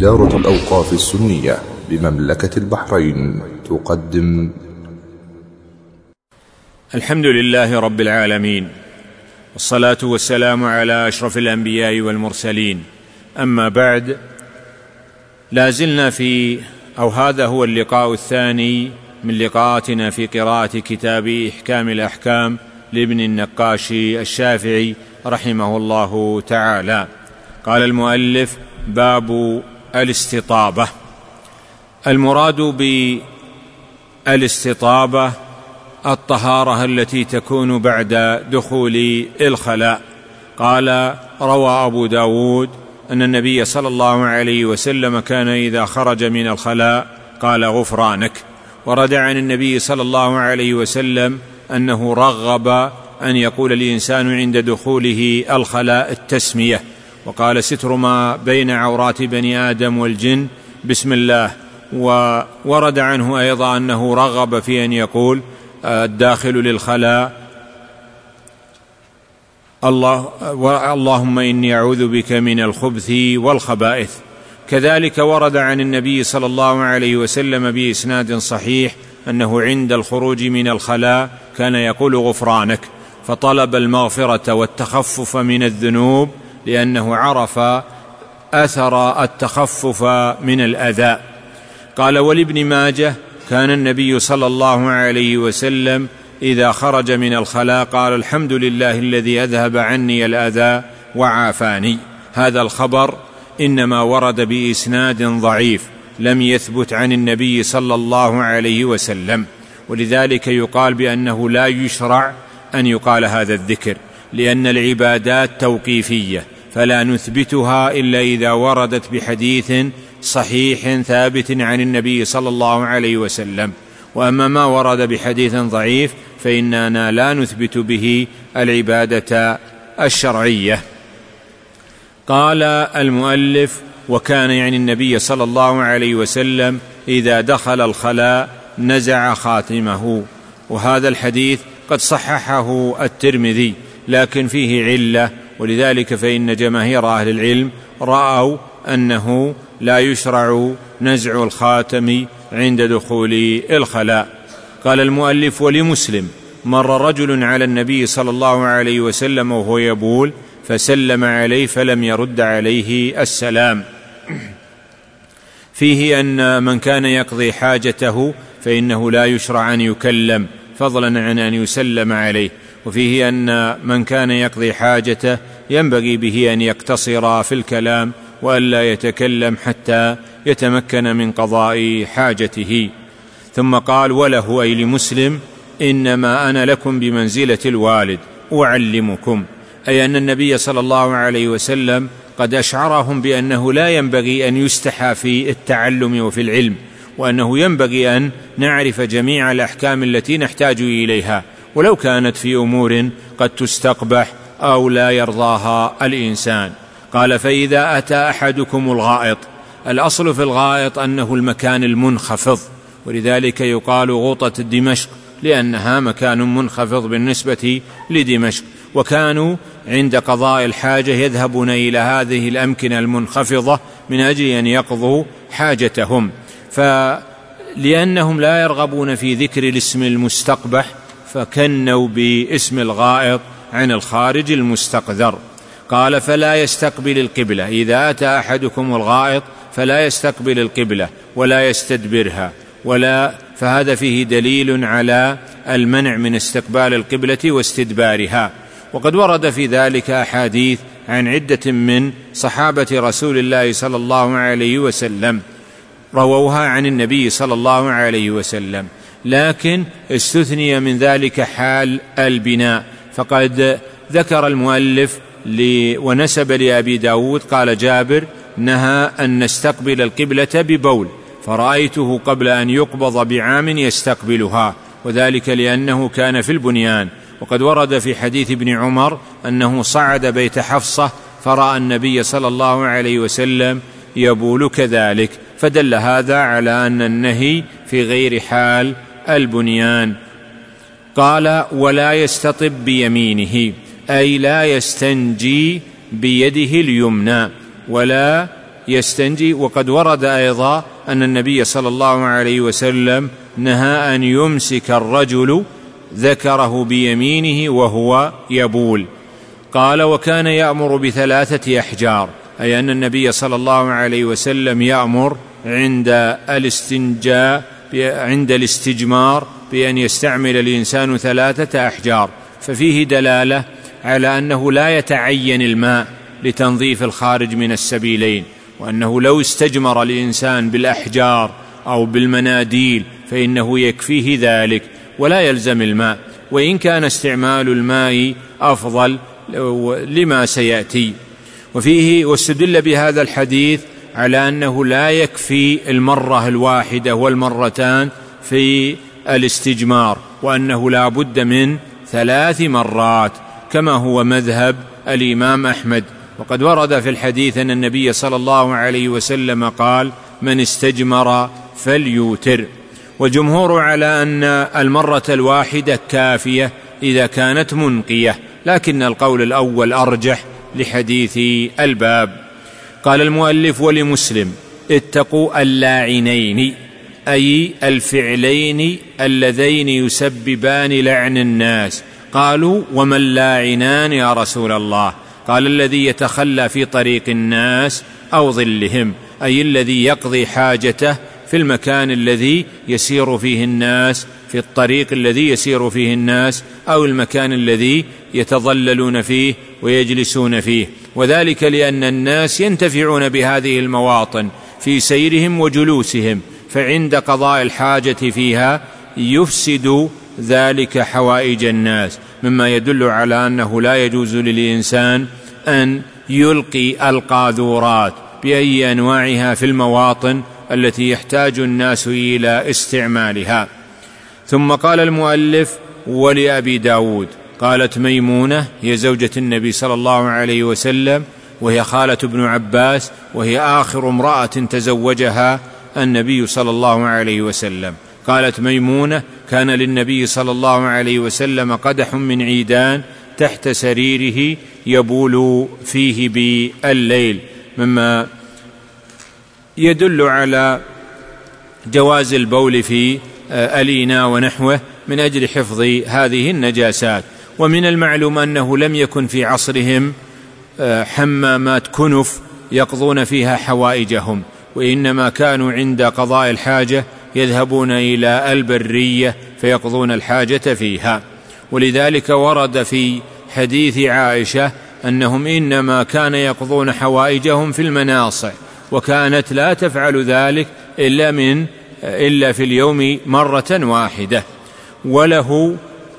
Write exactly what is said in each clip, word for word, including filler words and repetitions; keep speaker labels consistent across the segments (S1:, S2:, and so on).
S1: دارة الأوقاف السنية بمملكة البحرين تقدم.
S2: الحمد لله رب العالمين، والصلاة والسلام على أشرف الأنبياء والمرسلين. أما بعد، لازلنا في أو هذا هو اللقاء الثاني من لقاءاتنا في قراءة كتاب إحكام الأحكام لابن النقاشي الشافعي رحمه الله تعالى. قال المؤلف: باب الاستطابة. المراد بالاستطابة الطهارة التي تكون بعد دخول الخلاء. قال: روى أبو داود أن النبي صلى الله عليه وسلم كان إذا خرج من الخلاء قال: غفرانك. ورد عن النبي صلى الله عليه وسلم أنه رغب أن يقول الإنسان عند دخوله الخلاء التسمية، وقال: ستر ما بين عورات بني آدم والجن بسم الله. وورد عنه أيضا أنه رغب في أن يقول الداخل للخلاء: الله اللهم إني أعوذ بك من الخبث والخبائث. كذلك ورد عن النبي صلى الله عليه وسلم بإسناد صحيح أنه عند الخروج من الخلاء كان يقول: غفرانك، فطلب المغفرة والتخفف من الذنوب لأنه عرف أثر التخفف من الأذى. قال: ولابن ماجه كان النبي صلى الله عليه وسلم إذا خرج من الخلاء قال: الحمد لله الذي أذهب عني الأذى وعافاني. هذا الخبر إنما ورد بإسناد ضعيف لم يثبت عن النبي صلى الله عليه وسلم، ولذلك يقال بأنه لا يشرع أن يقال هذا الذكر، لأن العبادات توقيفية فلا نثبتها إلا إذا وردت بحديث صحيح ثابت عن النبي صلى الله عليه وسلم. وأما ما ورد بحديث ضعيف فإننا لا نثبت به العبادة الشرعية. قال المؤلف: وكان يعني النبي صلى الله عليه وسلم إذا دخل الخلاء نزع خاتمه. وهذا الحديث قد صححه الترمذي لكن فيه علة، ولذلك فإن جماهير أهل العلم رأوا أنه لا يشرع نزع الخاتم عند دخول الخلاء. قال المؤلف: ولمسلم: مر رجل على النبي صلى الله عليه وسلم وهو يبول فسلم عليه فلم يرد عليه السلام. فيه أن من كان يقضي حاجته فإنه لا يشرع أن يكلم فضلا عن أن يسلم عليه، وفيه أن من كان يقضي حاجته ينبغي به أن يقتصر في الكلام وألا يتكلم حتى يتمكن من قضاء حاجته. ثم قال: وله أي لمسلم: إنما أنا لكم بمنزلة الوالد أعلمكم، أي أن النبي صلى الله عليه وسلم قد أشعرهم بأنه لا ينبغي أن يستحى في التعلم وفي العلم، وأنه ينبغي أن نعرف جميع الأحكام التي نحتاج إليها ولو كانت في أمور قد تستقبح أو لا يرضاها الإنسان. قال: فإذا أتى أحدكم الغائط. الأصل في الغائط أنه المكان المنخفض، ولذلك يقال غوطة دمشق لأنها مكان منخفض بالنسبة لدمشق، وكانوا عند قضاء الحاجة يذهبون إلى هذه الأمكنة المنخفضة من أجل أن يقضوا حاجتهم، فلأنهم لا يرغبون في ذكر الاسم المستقبح فكنوا باسم الغائط عن الخارج المستقذر. قال: فلا يستقبل القبلة. إذا أتى أحدكم الغائط فلا يستقبل القبلة ولا يستدبرها، ولا فهذا فيه دليل على المنع من استقبال القبلة واستدبارها. وقد ورد في ذلك أحاديث عن عدة من صحابة رسول الله صلى الله عليه وسلم رووها عن النبي صلى الله عليه وسلم، لكن استثني من ذلك حال البناء. فقد ذكر المؤلف ونسب لأبي داود قال جابر: نهى أن نستقبل القبلة ببول، فرأيته قبل أن يقبض بعام يستقبلها، وذلك لأنه كان في البنيان. وقد ورد في حديث ابن عمر أنه صعد بيت حفصة فرأى النبي صلى الله عليه وسلم يبول كذلك، فدل هذا على أن النهي في غير حال البنيان. قال: ولا يستطب بيمينه، أي لا يستنجي بيده اليمنى ولا يستنجي. وقد ورد أيضا أن النبي صلى الله عليه وسلم نهى أن يمسك الرجل ذكره بيمينه وهو يبول. قال: وكان يأمر بثلاثة أحجار، أي أن النبي صلى الله عليه وسلم يأمر عند الاستنجاء عند الاستجمار بأن يستعمل الإنسان ثلاثة أحجار، ففيه دلالة على أنه لا يتعين الماء لتنظيف الخارج من السبيلين، وأنه لو استجمر الإنسان بالأحجار أو بالمناديل فإنه يكفيه ذلك ولا يلزم الماء، وإن كان استعمال الماء أفضل لما سيأتي. وفيه واستدل بهذا الحديث على أنه لا يكفي المرة الواحدة والمرتان في الاستجمار، وأنه لا بد من ثلاث مرات كما هو مذهب الإمام أحمد. وقد ورد في الحديث أن النبي صلى الله عليه وسلم قال: من استجمر فليوتر. والجمهور على أن المرة الواحدة كافية إذا كانت منقية، لكن القول الأول أرجح لحديث الباب. قال المؤلف: ولمسلم: اتقوا اللاعنين، أي الفعلين اللذين يسببان لعن الناس. قالوا: وما اللاعنان يا رسول الله؟ قال: الذي يتخلى في طريق الناس أو ظلهم، أي الذي يقضي حاجته في المكان الذي يسير فيه الناس، في الطريق الذي يسير فيه الناس، أو المكان الذي يتظللون فيه ويجلسون فيه، وذلك لأن الناس ينتفعون بهذه المواطن في سيرهم وجلوسهم، فعند قضاء الحاجة فيها يفسد ذلك حوائج الناس، مما يدل على أنه لا يجوز للإنسان أن يلقي القاذورات بأي أنواعها في المواطن التي يحتاج الناس إلى استعمالها. ثم قال المؤلف: ولأبي داود. قالت ميمونة هي زوجة النبي صلى الله عليه وسلم، وهي خالة ابن عباس، وهي آخر امرأة تزوجها النبي صلى الله عليه وسلم. قالت ميمونة: كان للنبي صلى الله عليه وسلم قدح من عيدان تحت سريره يبول فيه بالليل، مما يدل على جواز البول في الإناء ونحوه من أجل حفظ هذه النجاسات. ومن المعلوم أنه لم يكن في عصرهم حمامات كنف يقضون فيها حوائجهم، وإنما كانوا عند قضاء الحاجة يذهبون إلى البرية فيقضون الحاجة فيها. ولذلك ورد في حديث عائشة أنهم إنما كان يقضون حوائجهم في المناصع، وكانت لا تفعل ذلك إلا من إلا في اليوم مرة واحدة. وله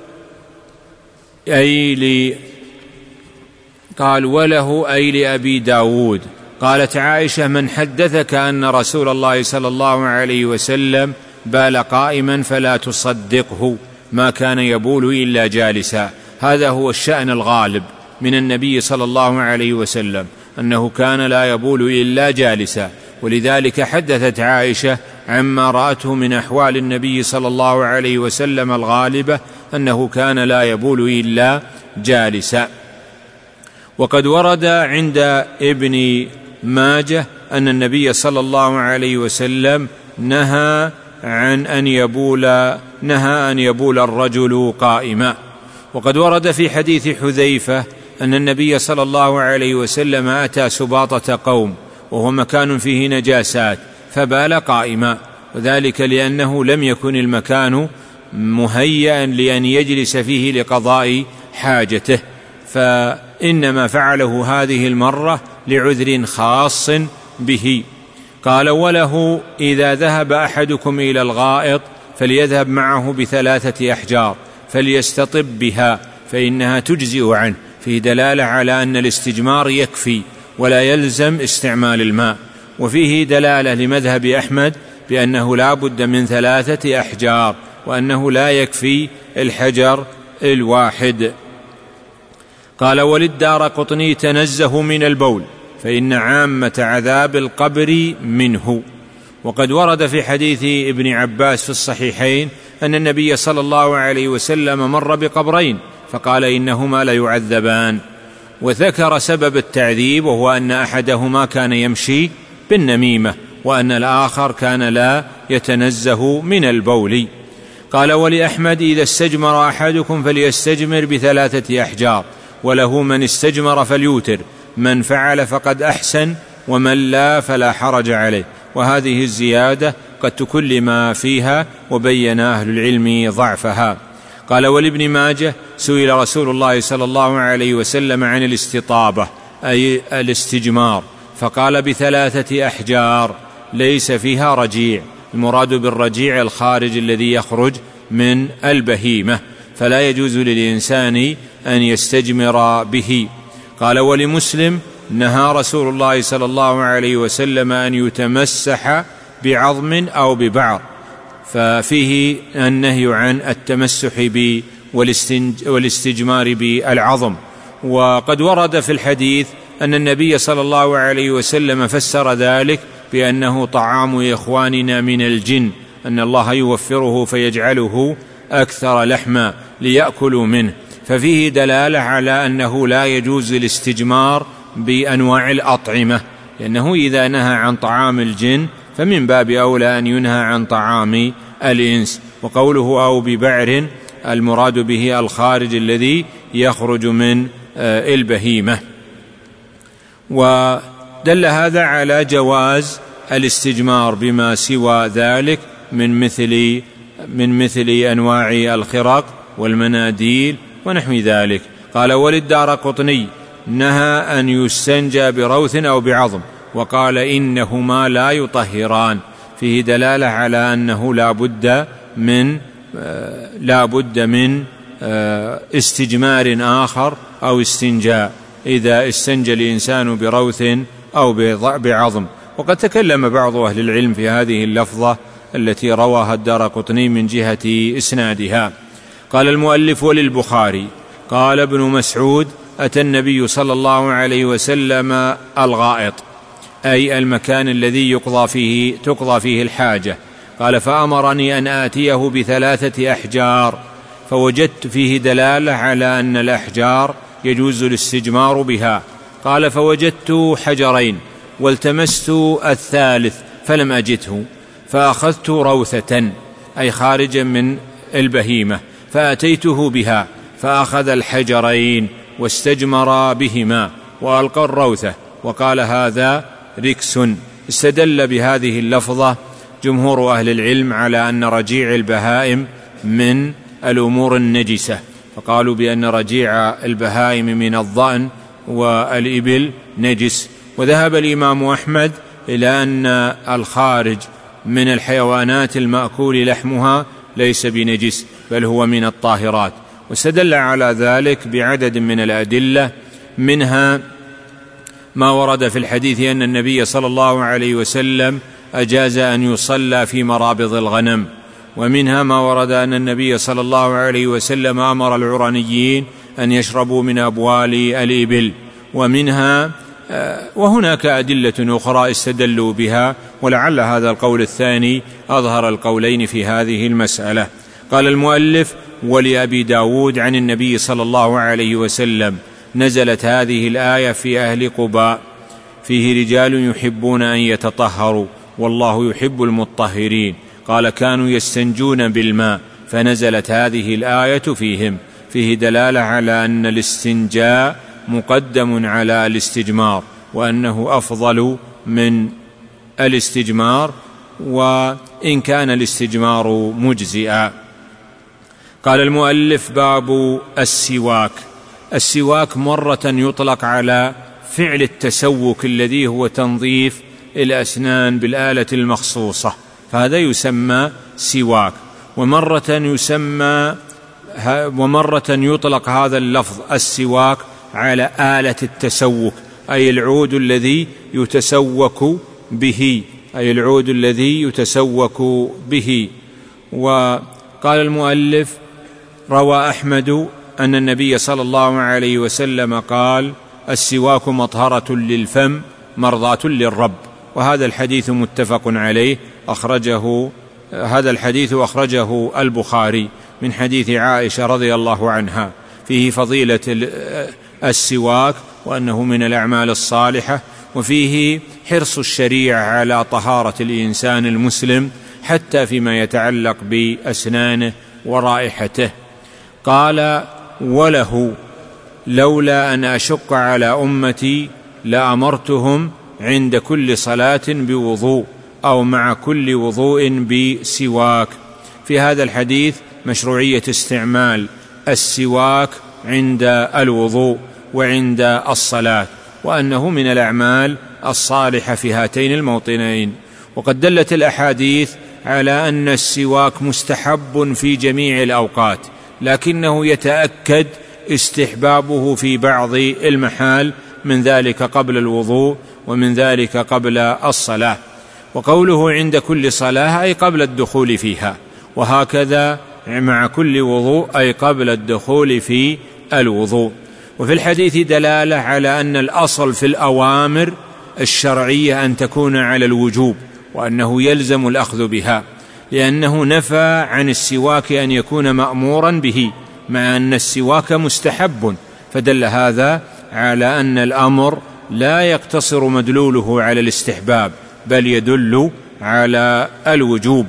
S2: أي ل قال وله أي لأبي داود. قالت عائشة: من حدثك أن رسول الله صلى الله عليه وسلم بال قائما فلا تصدقه، ما كان يبول إلا جالسا. هذا هو الشأن الغالب من النبي صلى الله عليه وسلم، أنه كان لا يبول إلا جالسا. ولذلك حدثت عائشة عما رأته من أحوال النبي صلى الله عليه وسلم الغالبة أنه كان لا يبول إلا جالسا. وقد ورد عند ابن ماجه أن النبي صلى الله عليه وسلم نهى عن أن يبول نهى أن يبول الرجل قائما. وقد ورد في حديث حذيفة أن النبي صلى الله عليه وسلم أتى سباطة قوم وهو مكان فيه نجاسات فبال قائما، وذلك لأنه لم يكن المكان مهيئا لأن يجلس فيه لقضاء حاجته، فإنما فعله هذه المرة لعذر خاص به. قال: وله إذا ذهب أحدكم إلى الغائط فليذهب معه بثلاثة أحجار فليستطب بها فإنها تجزئ عنه. فيه دلالة على أن الاستجمار يكفي ولا يلزم استعمال الماء. وفيه دلالة لمذهب أحمد بأنه لا بد من ثلاثة أحجار، وأنه لا يكفي الحجر الواحد. قال: وللدارقطني: تنزه من البول فإن عامة عذاب القبر منه. وقد ورد في حديث ابن عباس في الصحيحين أن النبي صلى الله عليه وسلم مر بقبرين فقال: إنهما ليعذبان، وذكر سبب التعذيب وهو أن أحدهما كان يمشي بالنميمة، وأن الآخر كان لا يتنزه من البول. قال: ولأحمد: إذا استجمر أحدكم فليستجمر بثلاثة أحجار، وله من استجمر فليوتر، من فعل فقد أحسن، ومن لا فلا حرج عليه. وهذه الزيادة قد تكلم فيها، وبين أهل العلم ضعفها. قال: ولابن ماجه: سئل رسول الله صلى الله عليه وسلم عن الاستطابة أي الاستجمار، فقال: بثلاثة أحجار، ليس فيها رجيع. المراد بالرجيع الخارج الذي يخرج من البهيمة، فلا يجوز للإنسان أن يستجمر به. قال: ولمسلم: نهى رسول الله صلى الله عليه وسلم أن يتمسح بعظم أو ببعر، ففيه النهي عن التمسح ب والاستجمار بالعظم. وقد ورد في الحديث أن النبي صلى الله عليه وسلم فسر ذلك بأنه طعام إخواننا من الجن، أن الله يوفره فيجعله أكثر لحما ليأكلوا منه، ففيه دلالة على أنه لا يجوز الاستجمار بأنواع الأطعمة، لأنه إذا نهى عن طعام الجن فمن باب أولى أن ينهى عن طعام الإنس. وقوله أو ببعر المراد به الخارج الذي يخرج من البهيمة. ودل هذا على جواز الاستجمار بما سوى ذلك من مثل من مثل أنواع الخرق والمناديل ونحو ذلك. قال: وللدارقطني: نهى أن يستنجى بروث أو بعظم، وقال: إنهما لا يطهران. فيه دلالة على أنه لا بد من لا بد من استجمار آخر أو استنجاء إذا استنجى الإنسان بروث أو بعظم. وقد تكلم بعض أهل العلم في هذه اللفظة التي رواها الدارقطني من جهة إسنادها. قال المؤلف: وللبخاري: قال ابن مسعود: أتى النبي صلى الله عليه وسلم الغائط، أي المكان الذي يقضى فيه تقضى فيه الحاجة. قال: فأمرني أن آتيه بثلاثة أحجار، فوجدت فيه دلالة على أن الأحجار يجوز الاستجمار بها. قال: فوجدت حجرين والتمست الثالث فلم أجده، فأخذت روثة أي خارجا من البهيمة، فأتيته بها، فأخذ الحجرين واستجمر بهما وألقى الروثة، وقال: هذا ركس. استدل بهذه اللفظة جمهور أهل العلم على أن رجيع البهائم من الأمور النجسة، فقالوا بأن رجيع البهائم من الضأن والإبل نجس. وذهب الإمام أحمد إلى أن الخارج من الحيوانات المأكول لحمها ليس بنجس، بل هو من الطاهرات. واستدل على ذلك بعدد من الأدلة، منها ما ورد في الحديث أن النبي صلى الله عليه وسلم أجاز أن يصلى في مرابض الغنم، ومنها ما ورد أن النبي صلى الله عليه وسلم أمر العرنيين أن يشربوا من أبوال الإبل، ومنها وهناك أدلة أخرى استدلوا بها، ولعل هذا القول الثاني أظهر القولين في هذه المسألة. قال المؤلف: ولأبي داود عن النبي صلى الله عليه وسلم: نزلت هذه الآية في أهل قباء: فيه رجال يحبون أن يتطهروا والله يحب المطهرين. قال: كانوا يستنجون بالماء، فنزلت هذه الآية فيهم. فيه دلالة على أن الاستنجاء مقدم على الاستجمار، وأنه أفضل من الاستجمار، وإن كان الاستجمار مجزئا. قال المؤلف: باب السواك. السواك مرة يطلق على فعل التسوك الذي هو تنظيف الأسنان بالآلة المخصوصة، فهذا يسمى سواك. ومرة يسمى ومرة يطلق هذا اللفظ السواك على آلة التسوك، أي العود الذي يتسوك به أي العود الذي يتسوك به. وقال المؤلف: روى أحمد أن النبي صلى الله عليه وسلم قال: السواك مطهرة للفم مرضاة للرب. وهذا الحديث متفق عليه، أخرجه هذا الحديث أخرجه البخاري من حديث عائشة رضي الله عنها، فيه فضيلة السواك وأنه من الأعمال الصالحة، وفيه حرص الشريعة على طهارة الإنسان المسلم حتى فيما يتعلق بأسنانه ورائحته. قال: وله: لولا أن أشق على أمتي لأمرتهم عند كل صلاة بوضوء أو مع كل وضوء بسواك. في هذا الحديث مشروعية استعمال السواك عند الوضوء وعند الصلاة، وأنه من الأعمال الصالحة في هاتين الموطنين. وقد دلت الأحاديث على أن السواك مستحب في جميع الأوقات، لكنه يتأكد استحبابه في بعض المحال، من ذلك قبل الوضوء ومن ذلك قبل الصلاة. وقوله عند كل صلاة أي قبل الدخول فيها، وهكذا مع كل وضوء أي قبل الدخول في الوضوء. وفي الحديث دلالة على أن الأصل في الأوامر الشرعية أن تكون على الوجوب، وأنه يلزم الأخذ بها، لأنه نفى عن السواك أن يكون مأمورا به، مع أن السواك مستحب، فدل هذا على أن الأمر لا يقتصر مدلوله على الاستحباب، بل يدل على الوجوب.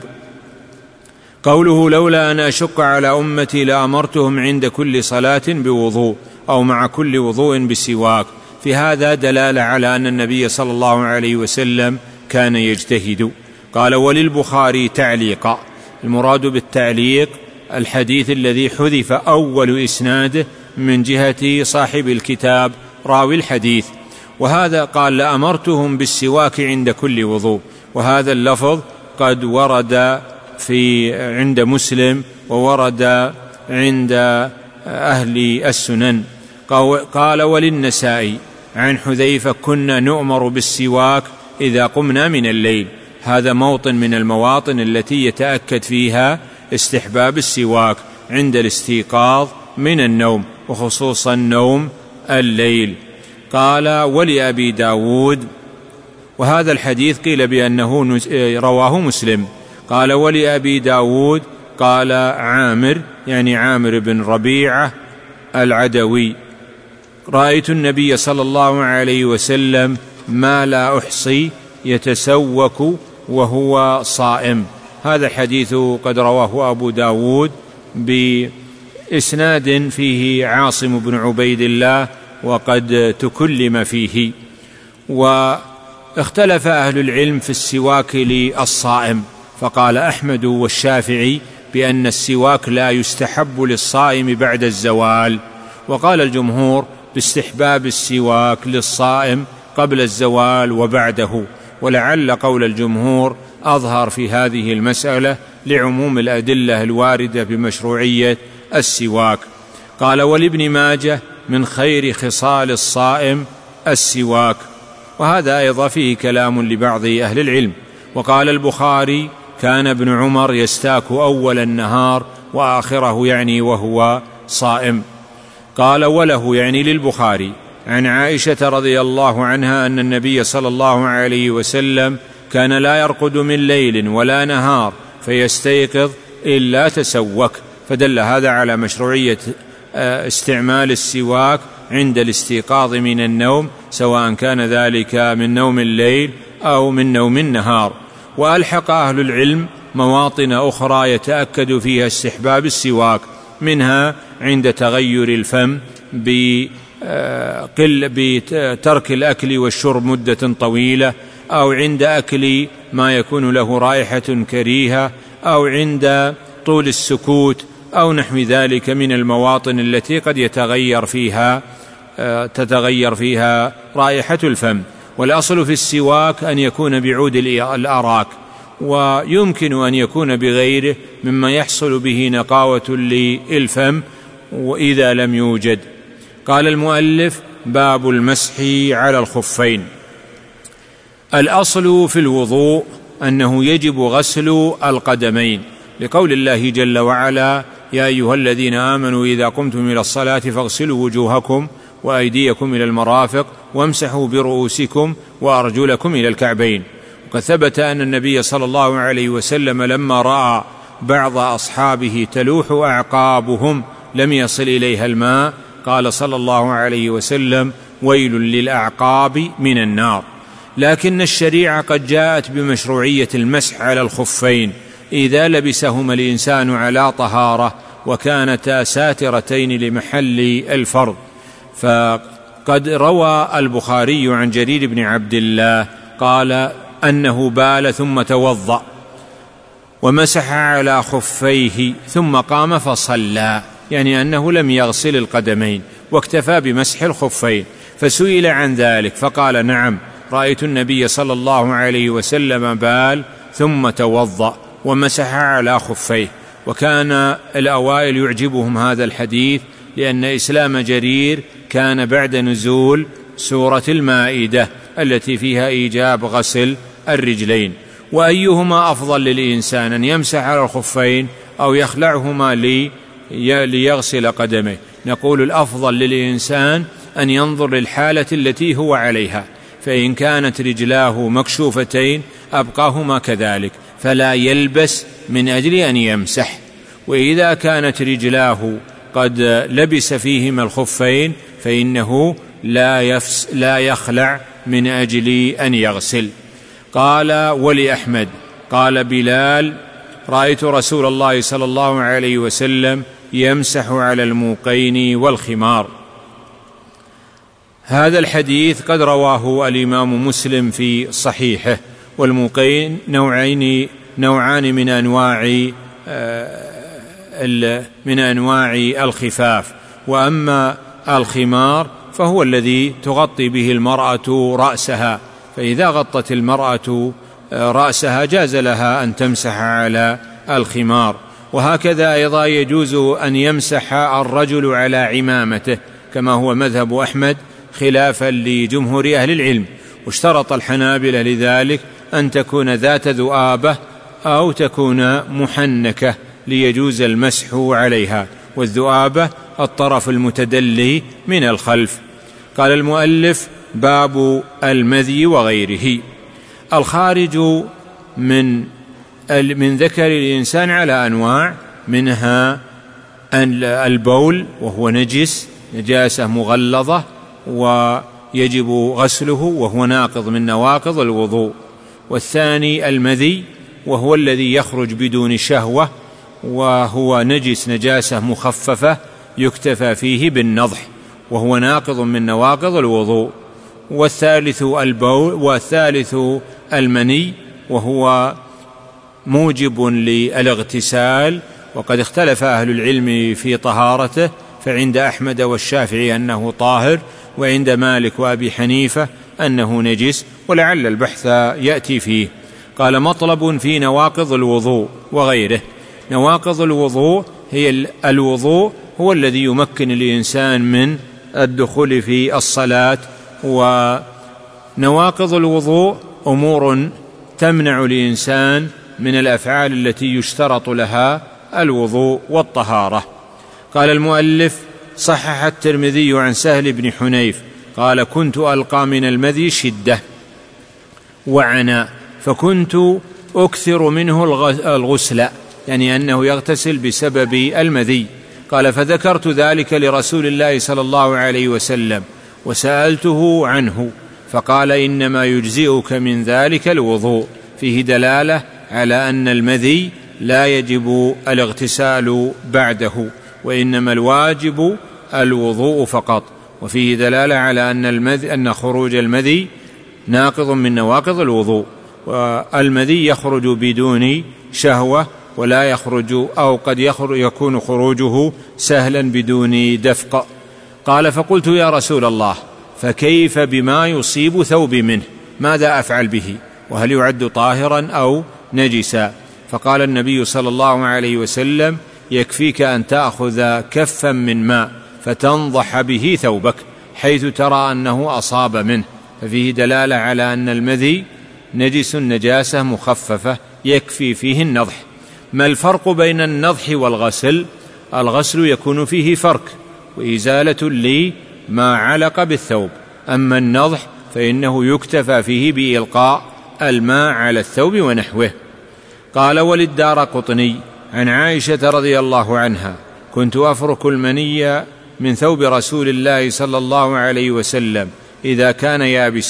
S2: قوله: لولا أن أشق على أمتي لأمرتهم عند كل صلاة بوضوء أو مع كل وضوء بسواك، في هذا دلالة على أن النبي صلى الله عليه وسلم كان يجتهد. قال: وللبخاري تعليقا. المراد بالتعليق الحديث الذي حذف أول إسناده من جهة صاحب الكتاب راوي الحديث، وهذا قال: لأمرتهم بالسواك عند كل وضوء، وهذا اللفظ قد ورد في عند مسلم وورد عند أهل السنن. قال: وللنسائي عن حذيفة: كنا نؤمر بالسواك إذا قمنا من الليل. هذا موطن من المواطن التي يتأكد فيها استحباب السواك عند الاستيقاظ من النوم، وخصوصا نوم الليل. قال: ولأبي داود، وهذا الحديث قيل بأنه رواه مسلم. قال: ولأبي داود قال عامر، يعني عامر بن ربيعة العدوي: رأيت النبي صلى الله عليه وسلم ما لا أحصي يتسوك وهو صائم. هذا الحديث قد رواه أبو داود بإسناد فيه عاصم بن عبيد الله، وقد تكلم فيه. واختلف أهل العلم في السواك للصائم، فقال أحمد والشافعي بأن السواك لا يستحب للصائم بعد الزوال، وقال الجمهور باستحباب السواك للصائم قبل الزوال وبعده، ولعل قول الجمهور أظهر في هذه المسألة لعموم الأدلة الواردة بمشروعية السواك. قال: ولابن ماجه من خير خصال الصائم السواك، وهذا أيضا فيه كلام لبعض أهل العلم. وقال البخاري: كان ابن عمر يستاك أول النهار وآخره، يعني وهو صائم. قال: وله، يعني للبخاري، عن عائشة رضي الله عنها أن النبي صلى الله عليه وسلم كان لا يرقد من ليل ولا نهار فيستيقظ إلا تسوك، فدل هذا على مشروعية استعمال السواك عند الاستيقاظ من النوم، سواء كان ذلك من نوم الليل أو من نوم النهار. وألحق أهل العلم مواطن أخرى يتأكد فيها استحباب السواك، منها عند تغير الفم بترك الأكل والشرب مدة طويلة، أو عند أكل ما يكون له رائحة كريهة، أو عند طول السكوت، أو نحو ذلك من المواطن التي قد يتغير فيها تتغير فيها رائحة الفم. والأصل في السواك أن يكون بعود الأراك، ويمكن أن يكون بغيره مما يحصل به نقاوة للفم وإذا لم يوجد. قال المؤلف: باب المسح على الخفين. الأصل في الوضوء أنه يجب غسل القدمين، لقول الله جل وعلا: يا أيها الذين آمنوا إذا قمتم إلى الصلاة فاغسلوا وجوهكم وأيديكم إلى المرافق وامسحوا برؤوسكم وأرجلكم إلى الكعبين. وقد ثبت أن النبي صلى الله عليه وسلم لما رأى بعض أصحابه تلوح أعقابهم لم يصل إليها الماء قال صلى الله عليه وسلم: ويل للأعقاب من النار. لكن الشريعة قد جاءت بمشروعية المسح على الخفين إذا لبسهما الإنسان على طهارة وكانتا ساترتين لمحل الفرض. فقد روى البخاري عن جرير بن عبد الله قال أنه بال ثم توضأ ومسح على خفيه ثم قام فصلى، يعني أنه لم يغسل القدمين واكتفى بمسح الخفين. فسئل عن ذلك فقال نعم، رأيت النبي صلى الله عليه وسلم بال ثم توضأ ومسح على خفيه. وكان الأوائل يعجبهم هذا الحديث لأن إسلام جرير كان بعد نزول سورة المائدة التي فيها إيجاب غسل الرجلين. وأيهما أفضل للإنسان، أن يمسح على الخفين أو يخلعهما لي ليغسل قدميه؟ نقول الأفضل للإنسان أن ينظر للحالة التي هو عليها، فإن كانت رجلاه مكشوفتين أبقاهما كذلك فلا يلبس من أجل أن يمسح، وإذا كانت رجلاه قد لبس فيهما الخفين فإنه لا, يفس لا يخلع من أجل أن يغسل. قال ولأحمد قال بلال رأيت رسول الله صلى الله عليه وسلم يمسح على الموقين والخمار. هذا الحديث قد رواه الإمام مسلم في صحيحه. والموقين نوعين نوعان من أنواع من أنواع الخفاف، وأما الخمار فهو الذي تغطي به المرأة رأسها، فإذا غطت المرأة رأسها جاز لها أن تمسح على الخمار. وهكذا أيضا يجوز أن يمسح الرجل على عمامته كما هو مذهب أحمد خلافا لجمهور أهل العلم. واشترط الحنابلة لذلك أن تكون ذات ذؤابة أو تكون محنكة ليجوز المسح عليها، والذؤابة الطرف المتدلي من الخلف. قال المؤلف باب المذي وغيره. الخارج من من ذكر الإنسان على أنواع، منها البول وهو نجس نجاسة مغلظة ويجب غسله وهو ناقض من نواقض الوضوء. والثاني المذي وهو الذي يخرج بدون شهوة وهو نجس نجاسة مخففة يكتفى فيه بالنضح وهو ناقض من نواقض الوضوء. والثالث البول والثالث المني وهو موجب للاغتسال، وقد اختلف أهل العلم في طهارته، فعند أحمد والشافعي أنه طاهر، وعند مالك وأبي حنيفة أنه نجس، ولعل البحث يأتي فيه. قال مطلب في نواقض الوضوء وغيره. نواقض الوضوء هي الوضوء هو الذي يمكن الإنسان من الدخول في الصلاة، ونواقض الوضوء أمور تمنع الإنسان من الأفعال التي يشترط لها الوضوء والطهارة. قال المؤلف صحح الترمذي عن سهل بن حنيف قال كنت ألقى من المذي شدة وعناء فكنت أكثر منه الغسل، يعني أنه يغتسل بسبب المذي. قال فذكرت ذلك لرسول الله صلى الله عليه وسلم وسألته عنه فقال إنما يجزئك من ذلك الوضوء. فيه دلالة على أن المذي لا يجب الاغتسال بعده، وإنما الواجب الوضوء فقط. وفيه دلالة على أن المذي أن خروج المذي ناقض من نواقض الوضوء، والمذي يخرج بدون شهوة ولا يخرج أو قد يخرج يكون خروجه سهلا بدون دفق. قال فقلت يا رسول الله فكيف بما يصيب ثوبي منه، ماذا أفعل به، وهل يعد طاهرا أو نجسا؟ فقال النبي صلى الله عليه وسلم يكفيك أن تأخذ كفا من ماء فتنضح به ثوبك حيث ترى أنه أصاب منه. ففيه دلالة على أن المذي نجس نجاسة مخففة يكفي فيه النضح. ما الفرق بين النضح والغسل؟ الغسل يكون فيه فرك وإزالة لما علق بالثوب، أما النضح فإنه يكتفى فيه بإلقاء الماء على الثوب ونحوه. قال وللدارقطني عن عائشة رضي الله عنها كنت أفرك المني من ثوب رسول الله صلى الله عليه وسلم إذا كان يابسا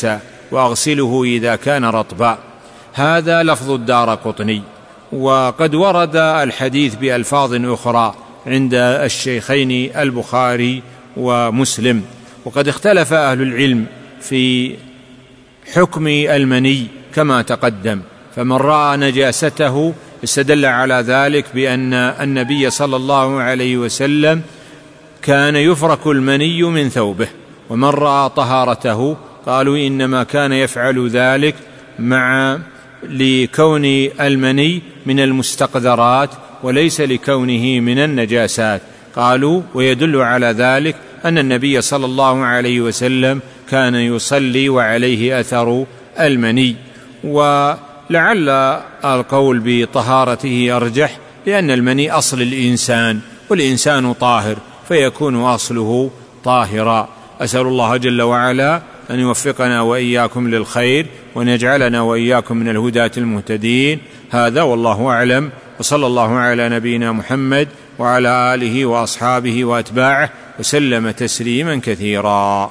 S2: وأغسله إذا كان رطبا. هذا لفظ الدارقطني. وقد ورد الحديث بألفاظ أخرى عند الشيخين البخاري ومسلم. وقد اختلف أهل العلم في حكم المني كما تقدم، فمن رأى نجاسته استدل على ذلك بأن النبي صلى الله عليه وسلم كان يفرك المني من ثوبه، ومن رأى طهارته قالوا إنما كان يفعل ذلك مع لكون المني من المستقذرات وليس لكونه من النجاسات. قالوا ويدل على ذلك أن النبي صلى الله عليه وسلم كان يصلي وعليه أثر المني. ولعل القول بطهارته أرجح، لأن المني أصل الإنسان والإنسان طاهر فيكون أصله طاهرا. أسأل الله جل وعلا أن يوفقنا وإياكم للخير وأن يجعلنا وإياكم من الهداة المهتدين. هذا والله أعلم، وصلى الله على نبينا محمد وعلى آله وأصحابه وأتباعه وسلم تسليما كثيرا.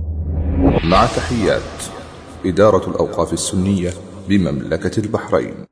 S1: مع تحيات إدارة الأوقاف السنية بمملكة البحرين.